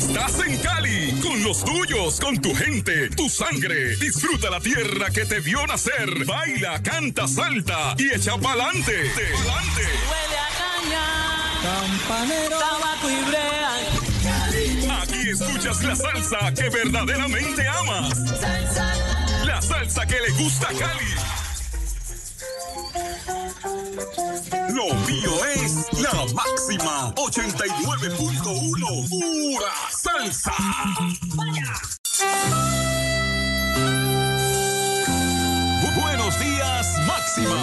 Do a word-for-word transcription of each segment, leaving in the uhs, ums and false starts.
Estás en Cali, con los tuyos, con tu gente, tu sangre. Disfruta la tierra que te vio nacer. Baila, canta, salta y echa pa'lante. Pa'lante. Huele a caña, campanero, tabaco y brea. Aquí escuchas la salsa que verdaderamente amas. Salsa. La salsa que le gusta a Cali. Lo mío es la máxima ochenta y nueve punto uno. Pura salsa. Vaya. Buenos días, máxima.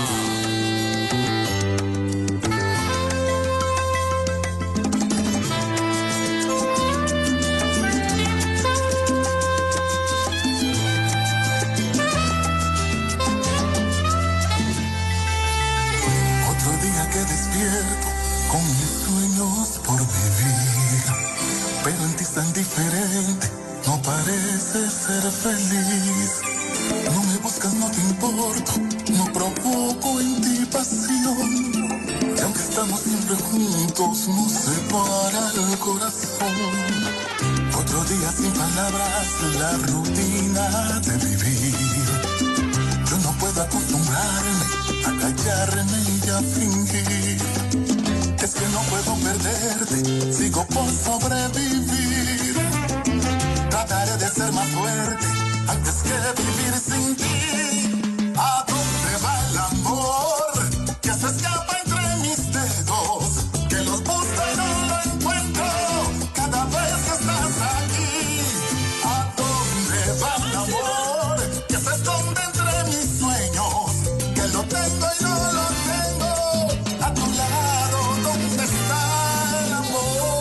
Despierto con mis sueños por vivir, pero en ti es tan diferente, no pareces ser feliz. No me buscas, no te importo, no provoco en ti pasión, y aunque estamos siempre juntos, nos separa el corazón. Otro día sin palabras, la rutina de vivir. Yo no puedo acostumbrarme a callarme y a fingir. Es que no puedo perderte, sigo por sobrevivir. Trataré de ser más fuerte antes que vivir sin ti. ¿A dónde va el amor que se escapa entre mis dedos? Que los busco y no lo encuentro cada vez que estás aquí. ¿A dónde va el amor que se esconde entre mis sueños? Que lo tengo y no lo tengo a tu lado. ¿Dónde está el amor?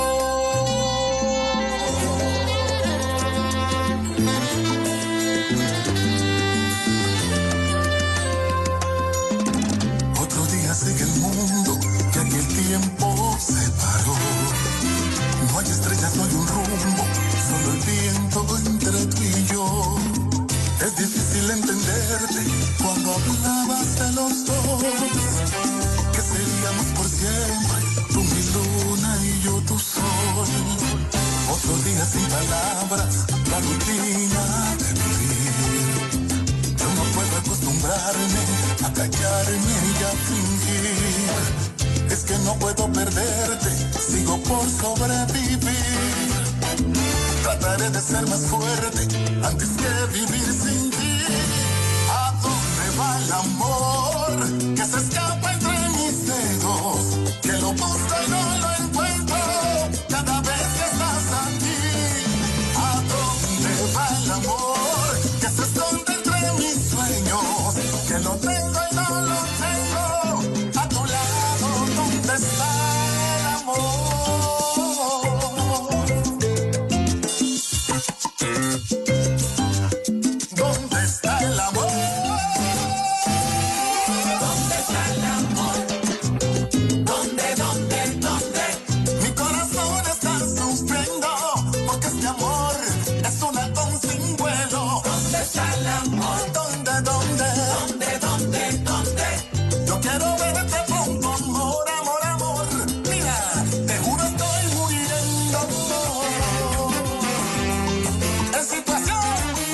Otro día sigue el mundo que aquí el tiempo se paró. No hay estrellas, no hay un rumbo, solo el viento entre tú y yo. Es difícil entenderte cuando hablabas de los dos, que seríamos por siempre, tú mi luna y yo tu sol. Otro día sin palabras, la rutina de vivir. Yo no puedo acostumbrarme a callarme y a fingir. Es que no puedo perderte, sigo por sobrevivir. Trataré de ser más fuerte antes que vivir sin ti. ¿A dónde va el amor que se escapa entre mis dedos? Que lo busco y no lo encuentro cada vez que estás aquí. ¿A dónde va el amor que se esconde entre mis sueños? Que lo tengo y no lo tengo a tu lado. ¿Dónde está el amor? ¿Dónde está el amor? ¿Dónde está el amor? ¿Dónde, dónde, dónde? Mi corazón está sufriendo porque este amor es un halcón sin vuelo. ¿Dónde está el amor? ¿Dónde, dónde? ¿Dónde, dónde, dónde? Yo quiero verte pronto, amor, amor, amor. Mira, te juro estoy muriendo. En situación.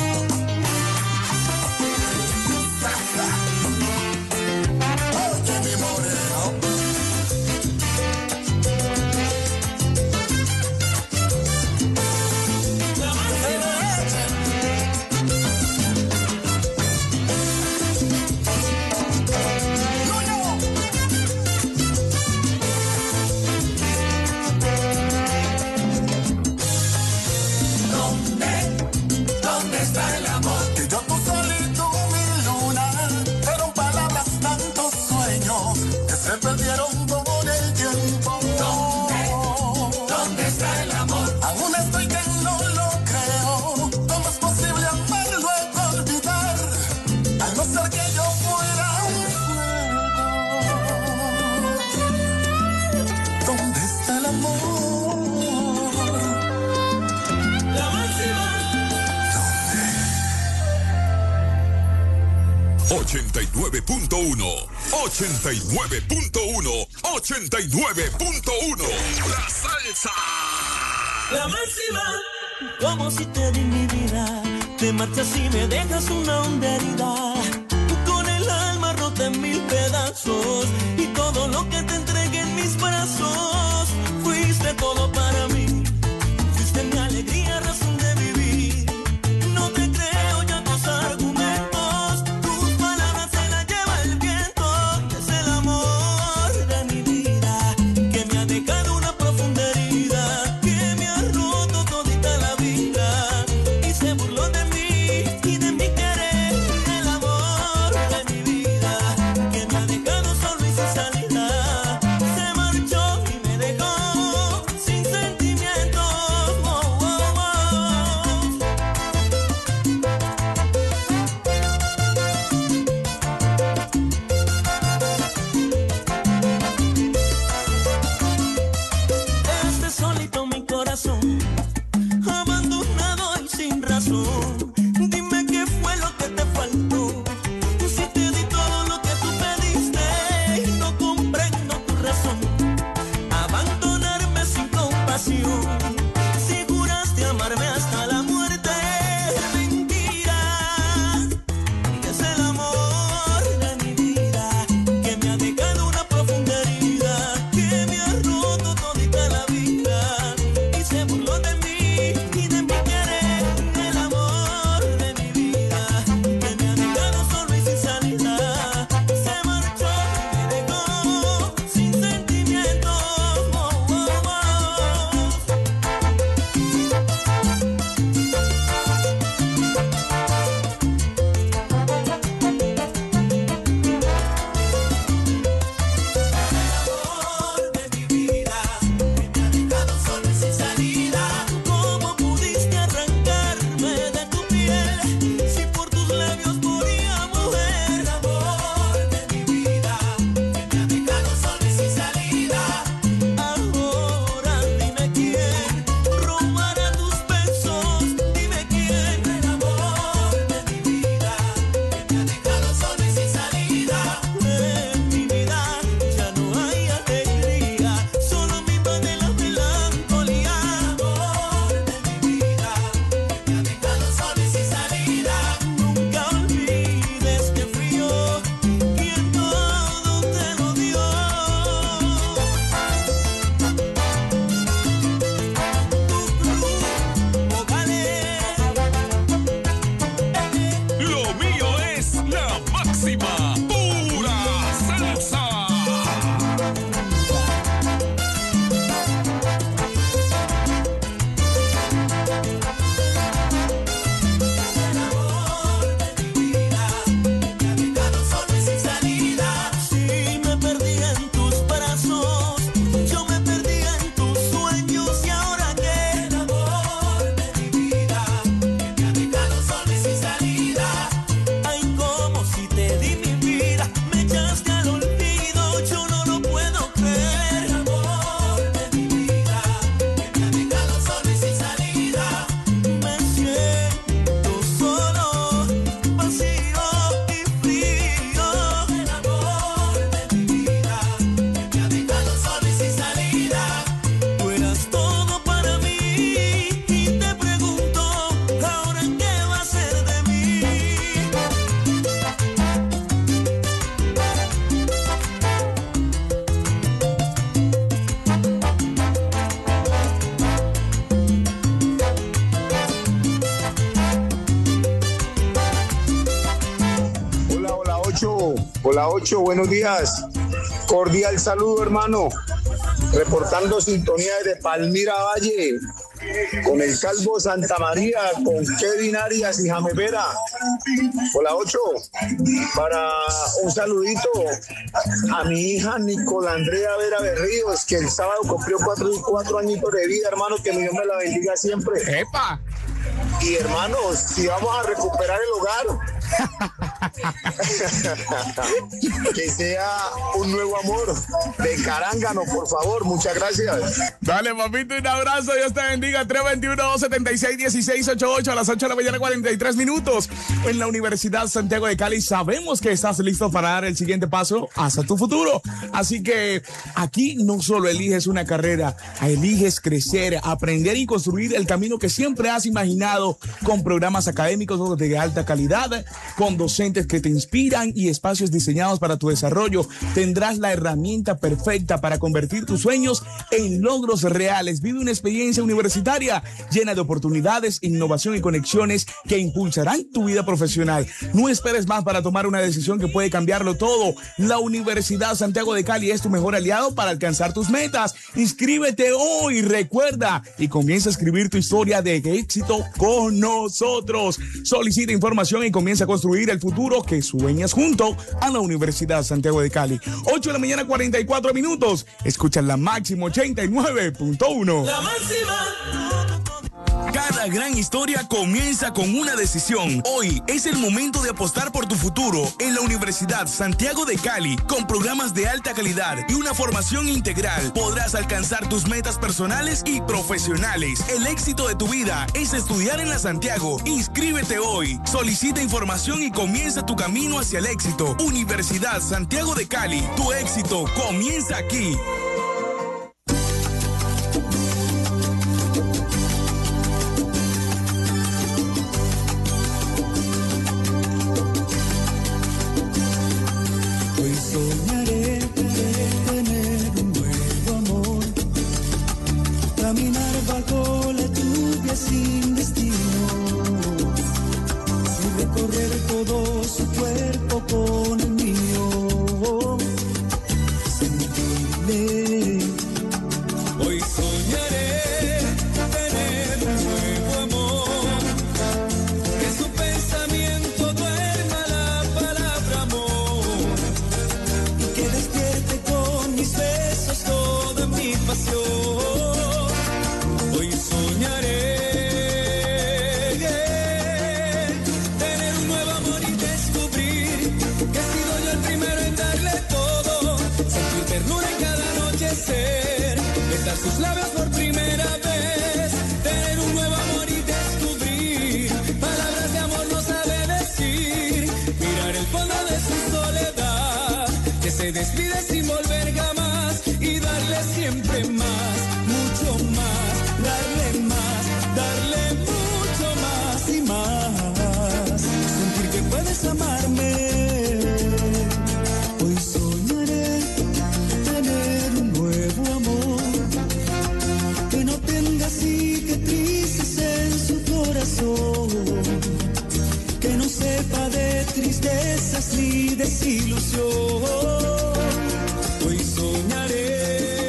Oye, mi moreno. No, no. ¿Dónde? ¿Dónde está el amor? Que yo tu sol y tú mi luna. Fueron palabras, tantos sueños que se perdieron con el tiempo. ¿Dónde? ¿Dónde está el amor? Aún estoy que no lo creo. ¿Cómo es posible amar luego olvidar? Al no ser que yo fuera un fuego. ¿Dónde está el amor? La máxima. ochenta y nueve punto uno. ochenta y nueve punto uno. ochenta y nueve punto uno. La salsa. La máxima, como si te di mi vida, te marchas y me dejas una honda herida, con el alma rota en mil pedazos, y todo lo que te entregué en mis brazos, fuiste todo para mí, fuiste mi alegría, razón de vivir, no te creo ya tus argumentos, tus palabras se las lleva el viento, es el amor de mi vida, que me ha dejado una profunda herida, que me ha roto todita la vida, y se burló de mí y de mi querer, el amor de mi vida, que me ha dejado solo y sin salida, se marchó y me dejó sin sentimientos. Oh, oh, oh. Este solito mi corazón, abandonado y sin razón. Dime qué fue lo que te faltó. Si te di todo lo que tú pediste, no comprendo tu razón. Abandonarme sin compasión. Si juraste amarme hasta la muerte, mentira. Es el amor de mi vida, que me ha dejado una profunda herida, que me ha roto todita la vida, y se burló de mí y de mi querer, el amor de mi vida, que me ha dejado solo y sin salida, se marchó y me dejó sin sentimientos. Oh, oh, oh. Amor de mi vida, que me ha dejado solo y sin salida. ¿Cómo pudiste arrancarme de tu piel? Si por tus labios moría mujer. Amor de mi vida, que me ha dejado solo y sin salida. Ahora dime quién robará tus besos. Dime quién. El amor de mi vida, que me ha dejado solo y sin salida. En mi vida ya no hay alegría, solo mi de la melancolía. Amor de mi vida, que me ha dejado solo y sin salida. Nunca olvides que fui yo quien todo te lo dio. Tu cruz, Lo mío es la máxima, pura salsa. Si me perdí en tus brazos, yo me perdí en tus sueños, y ahora que el amor de mi vida, que me ha dejado solo y sin salida. Ay, como si te di mi vida, me echaste al olvido, yo no lo puedo creer. El amor de mi vida, que me ha dejado solo y sin salida. Me siento solo, vacío y frío. El amor de mi vida, que me ha dejado solo y sin salida. Tú eras todo para mí, y te pregunto, ¿ahora qué va a ser de mí? Hola, hola, ocho. Hola, ocho. Buenos días. Cordial saludo, hermano. Reportando sintonía desde Palmira Valle, con el Calvo Santa María, con Kevin Arias y Jaime Vera. Hola, ocho. Para un saludito a mi hija Nicola Andrea Vera Berríos, que el sábado cumplió cuatro, cuatro añitos de vida, hermano. Que mi Dios me la bendiga siempre. ¡Epa! Y hermanos, si vamos a recuperar el hogar, que sea un nuevo amor de Carángano, por favor. Muchas gracias. Dale, papito, un abrazo. Dios te bendiga. tres dos uno, dos siete seis, uno seis ocho ocho a las ocho de la mañana, cuarenta y tres minutos. En la Universidad Santiago de Cali sabemos que estás listo para dar el siguiente paso hacia tu futuro. Así que aquí no solo eliges una carrera, eliges crecer, aprender y construir el camino que siempre has imaginado, con programas académicos de alta calidad, con docentes que te inspiran y espacios diseñados para tu desarrollo. Tendrás la herramienta perfecta para convertir tus sueños en logros reales. Vive una experiencia universitaria llena de oportunidades, innovación y conexiones que impulsarán tu vida profesional. No esperes más para tomar una decisión que puede cambiarlo todo. La Universidad Santiago de Cali es tu mejor aliado para alcanzar tus metas. Inscríbete hoy, recuerda, y comienza a escribir tu historia de éxito con nosotros. Solicita información y comienza a construir el futuro que sueñas junto a la Universidad Santiago de Cali. ocho de la mañana, cuarenta y cuatro minutos. Escuchan la Máxima ochenta y nueve punto uno. La Máxima. Cada gran historia comienza con una decisión. Hoy es el momento de apostar por tu futuro en la Universidad Santiago de Cali. Con programas de alta calidad y una formación integral, podrás alcanzar tus metas personales y profesionales. El éxito de tu vida es estudiar en la Santiago. Inscríbete hoy. Solicita información y comienza tu camino hacia el éxito. Universidad Santiago de Cali. Tu éxito comienza aquí. Soñaré tener un nuevo amor, caminar bajo la lluvia sin destino y recorrer todo su cuerpo con el mío. Sentirle. Hoy soñaré tener un nuevo amor, que su pensamiento duerma la palabra amor, que despierte con mis besos toda mi pasión. Hoy soñaré tener un nuevo amor y descubrir que he sido yo el primero en darle todo, sentir ternura en cada anochecer, besar sus labios por primera vez. Tener un nuevo amor y descubrir palabras de amor no sabe decir, mirar el fondo de su soledad, que se despide sin volver jamás, y darle siempre más, mucho más, darle más, darle mucho más y más, sentir que puedes amarme. Hoy soñaré tener un nuevo amor, que no tenga cicatrices en su corazón, que no sepa de tristezas ni desilusión. Hoy soñaré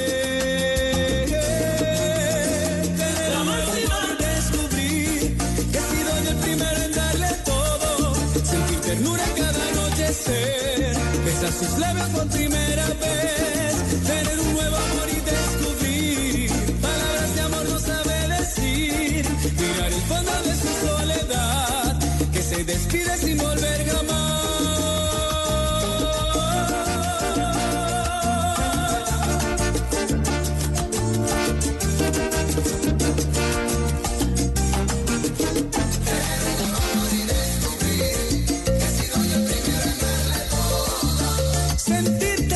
tener un nuevo amor y descubrir que he sido yo el primero en darle todo, sentir ternura en cada anochecer, besar sus labios por primera vez. Tener un nuevo amor y descubrir palabras de amor no sabe decir, mirar el fondo de su soledad, que se despide sin volver jamás. Sentir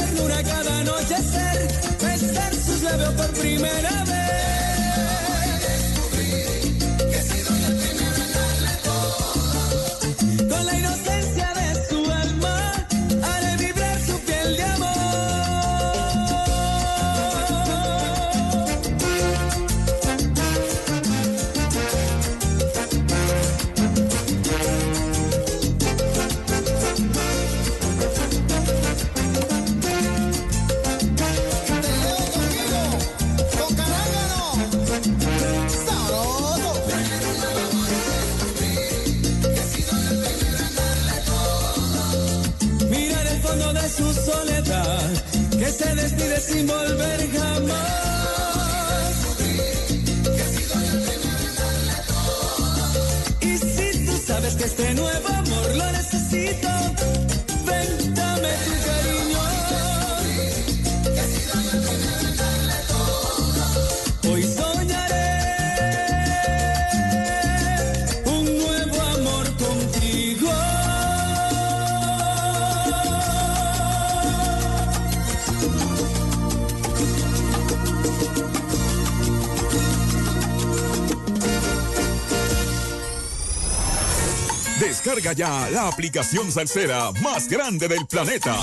que este nuevo amor lo necesito. Ven, dame tu cariño. Hoy soñaré un nuevo amor contigo. Descarga ya la aplicación salsera más grande del planeta.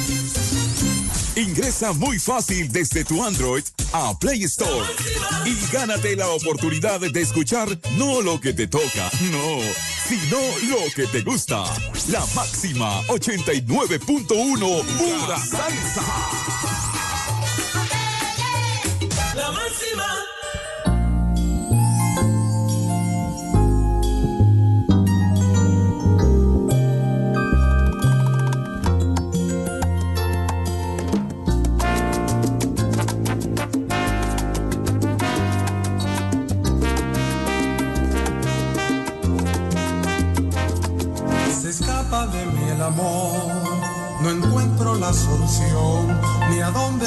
Ingresa muy fácil desde tu Android a Play Store y gánate la oportunidad de escuchar no lo que te toca, no, sino lo que te gusta. La máxima ochenta y nueve punto uno pura salsa. La máxima. De mí el amor, no encuentro la solución, ni a dónde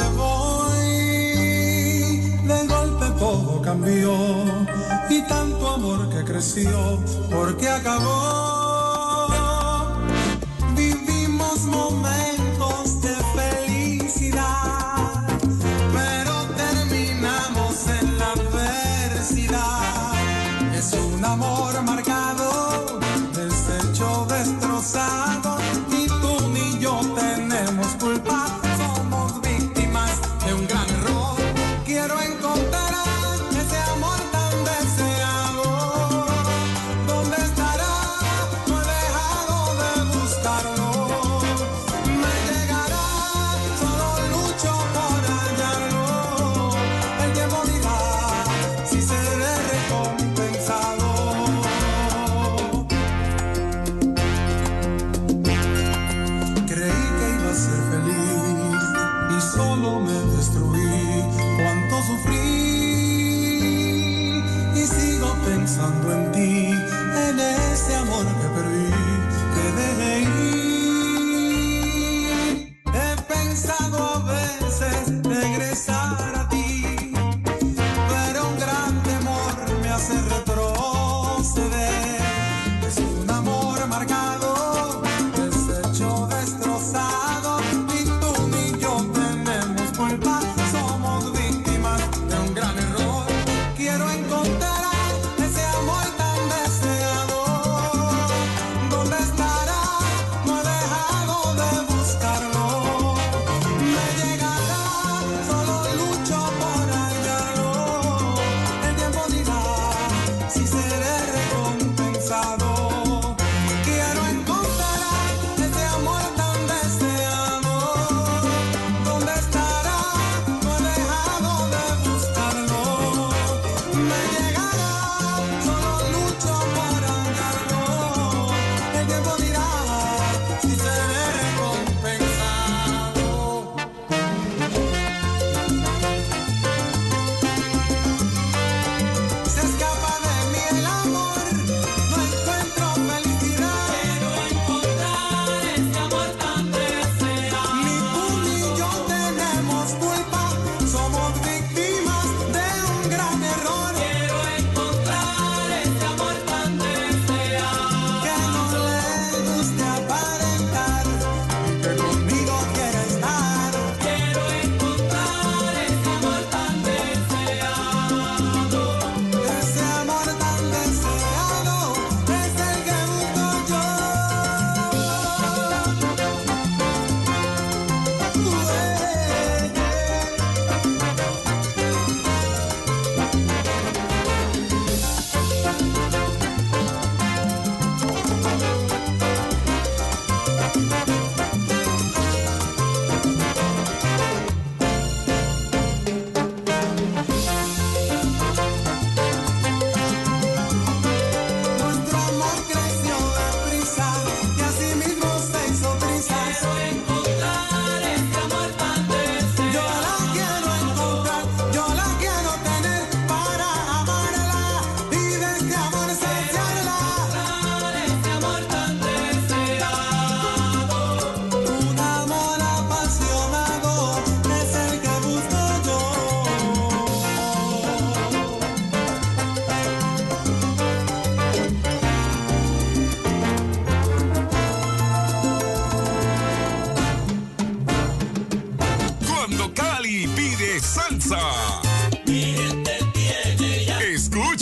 voy. De golpe todo cambió, y tanto amor que creció, porque acabó. Vivimos momentos de felicidad, pero terminamos en la adversidad. Es un amor marcado, deshecho, destrozado, y tú ni yo tenemos culpa, somos víctimas de un gran error. Quiero encontrar ese amor tan deseado, ¿dónde estará? No he dejado de buscarlo, me llegará, solo lucho por hallarlo. El tiempo dirá si seré recompensado. Solo me destruí, cuánto sufrí, y sigo pensando en ti, en ese amor que perdí, que dejé ir. He pensado a veces regresar a ti, pero un gran temor me hace retroceder. Es un amor marcado, deshecho, destrozado, y tú ni yo somos víctimas de un gran error. Quiero encontrar ese amor tan deseado, ¿dónde estará? No he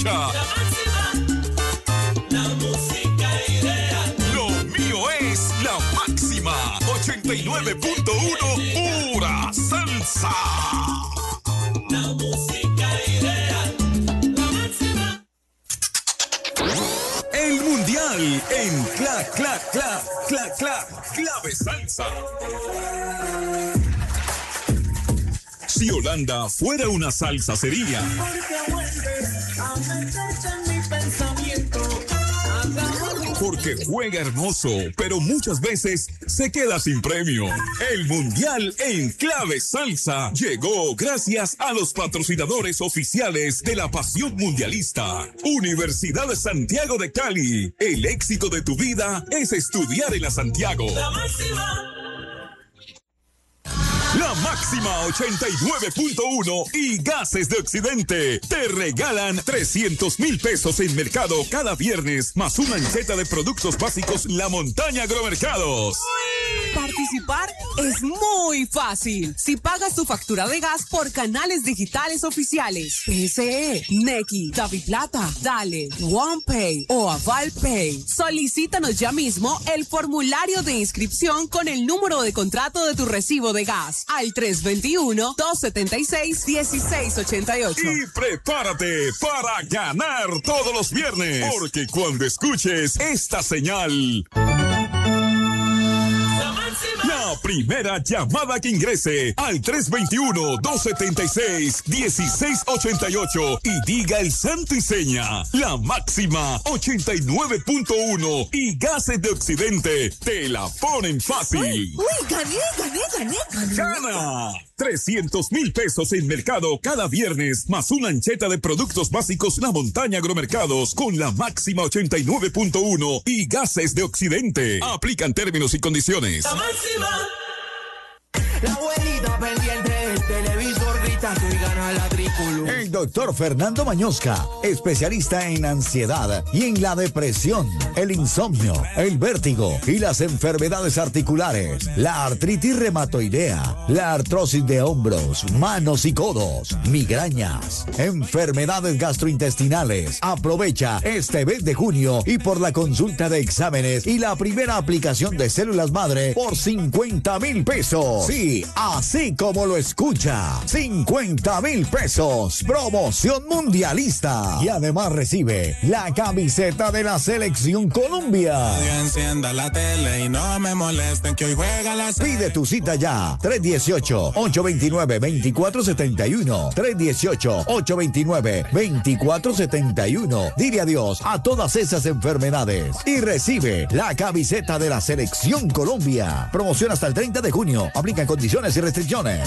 escucha. La máxima, la música ideal. Lo mío es la máxima ochenta y nueve punto uno, pura salsa. La música ideal. La máxima. El mundial en Cla, Cla, Cla, Cla, Cla, Clave Salsa. Si Holanda fuera una salsacería, porque juega hermoso, pero muchas veces se queda sin premio. El Mundial en Clave Salsa llegó gracias a los patrocinadores oficiales de la pasión mundialista. Universidad de Santiago de Cali. El éxito de tu vida es estudiar en la Santiago. La máxima. La máxima ochenta y nueve punto uno y Gases de Occidente te regalan trescientos mil pesos en mercado cada viernes, más una anceta de productos básicos La Montaña Agromercados. Participar es muy fácil. Si pagas tu factura de gas por canales digitales oficiales, P S E, Nequi, DaviPlata, Dale, OnePay o AvalPay, solicítanos ya mismo el formulario de inscripción con el número de contrato de tu recibo de gas al tres dos uno, dos siete seis, uno seis ocho ocho. Y prepárate para ganar todos los viernes, porque cuando escuches esta señal, la primera llamada que ingrese al tres dos uno, dos siete seis, uno seis ocho ocho y diga el santo y seña, la máxima ochenta y nueve punto uno y Gases de Occidente te la ponen fácil. Uy, uy, gané, gané, gané, gané. ¡Gana! trescientos mil pesos en mercado cada viernes, más una ancheta de productos básicos La Montaña Agromercados con la máxima ochenta y nueve punto uno y Gases de Occidente. Aplican términos y condiciones. La máxima. La abuelita pendiente del televisor gritando y gana la tricolor. El doctor Fernando Mañosca, especialista en ansiedad y en la depresión, el insomnio, el vértigo y las enfermedades articulares, la artritis reumatoidea, la artrosis de hombros, manos y codos, migrañas, enfermedades gastrointestinales. Aprovecha este mes de junio y por la consulta de exámenes y la primera aplicación de células madre por cincuenta mil pesos. Sí, así como lo escucha, cincuenta mil pesos, promoción mundialista. Y además recibe la camiseta de la Selección Colombia. Encienda la tele y no me molesten que hoy juega la... Pide tu cita ya, tres uno ocho, ocho dos nueve, dos cuatro siete uno, tres uno ocho, ocho dos nueve, dos cuatro siete uno. Dile adiós a todas esas enfermedades y recibe la camiseta de la Selección Colombia. Promoción hasta el treinta de junio. Aplican condiciones y restricciones.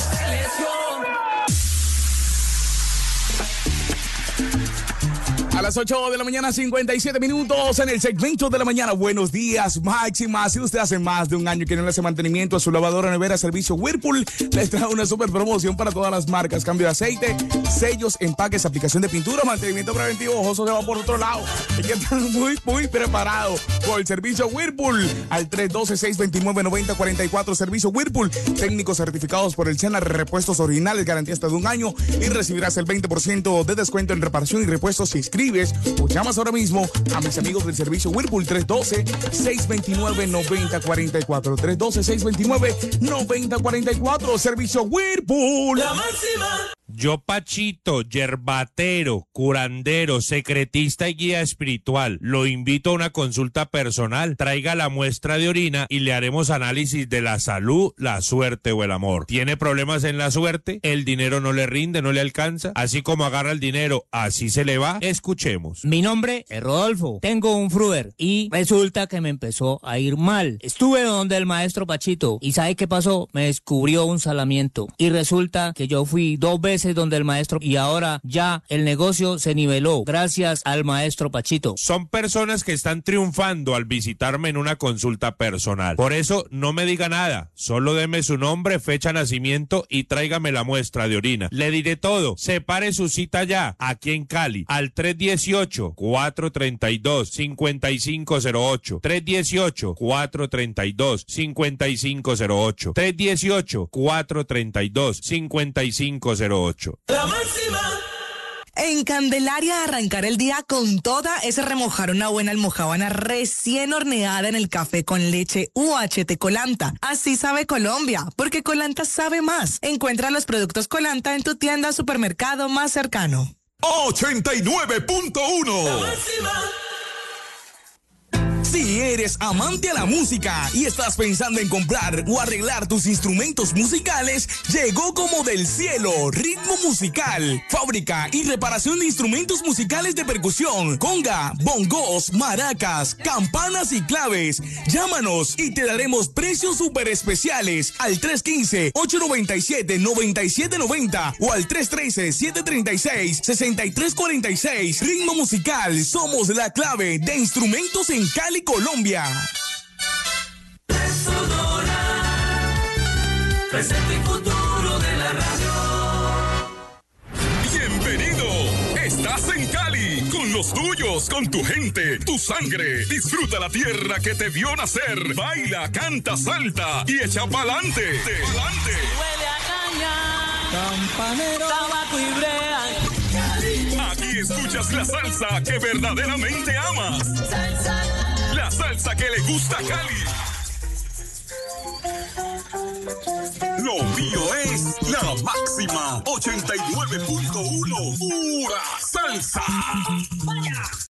A las ocho de la mañana, cincuenta y siete minutos en el segmento de la mañana. Buenos días, Máxima. Si usted hace más de un año que no le hace mantenimiento a su lavadora, nevera, servicio Whirlpool, les trae una super promoción para todas las marcas. Cambio de aceite, sellos, empaques, aplicación de pintura, mantenimiento preventivo. Ojo, se va por otro lado. Hay que estar muy, muy preparado con el servicio Whirlpool al tres uno dos, seis dos nueve, nueve cero cuatro cuatro. Servicio Whirlpool. Técnicos certificados por el SENA, repuestos originales, garantía hasta de un año y recibirás el veinte por ciento de descuento en reparación y repuestos si inscribes o llamas ahora mismo a mis amigos del servicio Whirlpool tres uno dos, seis dos nueve, nueve cero cuatro cuatro. tres uno dos, seis dos nueve, nueve cero cuatro cuatro. Servicio Whirlpool. La máxima. Yo, Pachito, yerbatero, curandero, secretista y guía espiritual, lo invito a una consulta personal. Traiga la muestra de orina y le haremos análisis de la salud, la suerte o el amor. ¿Tiene problemas en la suerte? ¿El dinero no le rinde, no le alcanza? Así como agarra el dinero, así se le va. Escuchemos. Mi nombre es Rodolfo, tengo un fruder y resulta que me empezó a ir mal. Estuve donde el maestro Pachito y ¿sabe qué pasó? Me descubrió un salamiento y resulta que yo fui dos veces donde el maestro y ahora ya el negocio se niveló gracias al maestro Pachito. Son personas que están triunfando al visitarme en una consulta personal. Por eso no me diga nada, solo deme su nombre, fecha de nacimiento y tráigame la muestra de orina. Le diré todo. Separe su cita ya aquí en Cali al tres uno ocho, cuatro tres dos, cinco cinco cero ocho. tres uno ocho, cuatro tres dos, cinco cinco cero ocho. tres uno ocho, cuatro tres dos, cinco cinco cero ocho. La máxima. En Candelaria, arrancar el día con toda es remojar una buena almojábana recién horneada en el café con leche U H T Colanta. Así sabe Colombia, porque Colanta sabe más. Encuentra los productos Colanta en tu tienda o supermercado más cercano. ochenta y nueve punto uno. Si eres amante a la música y estás pensando en comprar o arreglar tus instrumentos musicales, llegó como del cielo Ritmo Musical. Fábrica y reparación de instrumentos musicales de percusión, conga, bongos, maracas, campanas y claves. Llámanos y te daremos precios súper especiales al tres uno cinco, ocho nueve siete, nueve siete nueve cero o al tres uno tres, siete tres seis, seis tres cuatro seis. Ritmo Musical, somos la clave de instrumentos en Cali, Colombia. Presente y futuro de la radio. Bienvenido. Estás en Cali con los tuyos, con tu gente, tu sangre. Disfruta la tierra que te vio nacer. Baila, canta, salta y echa pa'lante. Pa'lante. Huele a caña, campanero, tabaco y brea. Aquí escuchas la salsa que verdaderamente amas. Salsa. La salsa que le gusta a Cali. Lo mío es la máxima ochenta y nueve punto uno. Pura salsa. Vaya.